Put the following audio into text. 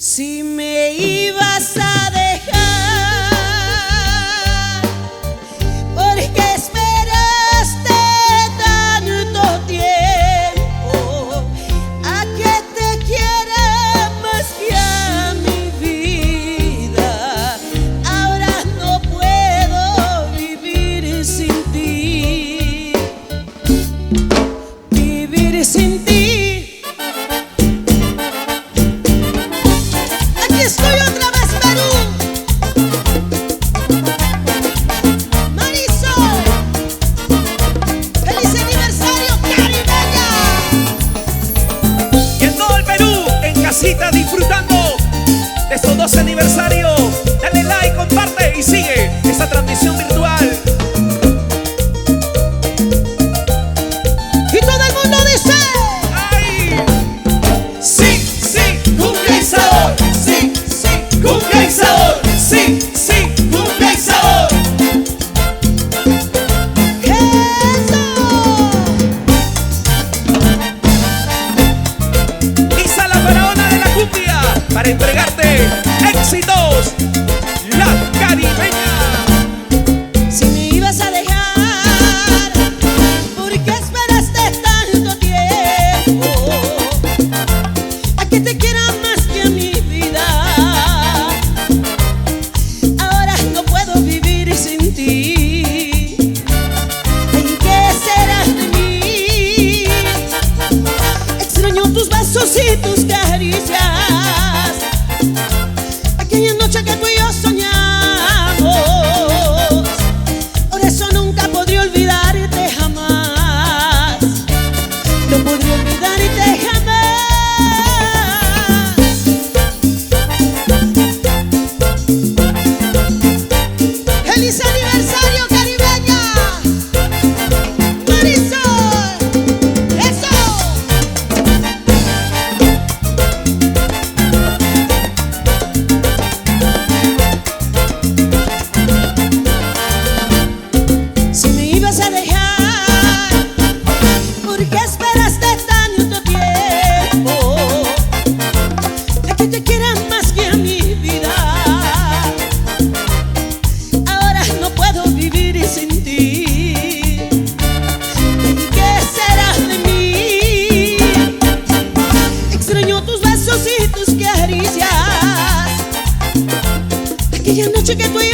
Si me ibas a dejar, ¿por qué esperaste tanto tiempo a que te quiera más que a mi vida? Ahora no puedo vivir sin ti, vivir sin ti. Estoy otra vez, Perú. Marisol, feliz aniversario, caribeña. Y en todo el Perú, en casita, disfrutando de estos 12 aniversarios. Dale like, comparte y sigue esta transmisión virtual. Y todo el mundo dice: ¡ay! Sí, sí, cumbia y sabor. Sí, sí, cumbia y sabor. Sí, sí, cumbia y sabor. ¡eso! Isa, la faraona de la cumbia, para entregarte éxitos, la caribeña. Si me ibas a dejar, ¿por qué esperaste tanto tiempo a que te quiera más que a mi vida? Ahora no puedo vivir sin ti. ¿En qué será de mí? Extraño tus besos y tus caricias, aquella noche que tú y yo soñamos. Por eso nunca podré olvidarte jamás. No podré olvidarte jamás. ¡Feliz aniversario, caribeña! ¡Marisol! ¡eso! Si me ibas a dejar, ¿por qué esperaste tanto tiempo a que te quiera más que a mi vida? Ahora no puedo vivir sin ti. ¿En qué será de mí? Extraño tus besos y tus caricias, aquella noche que tú y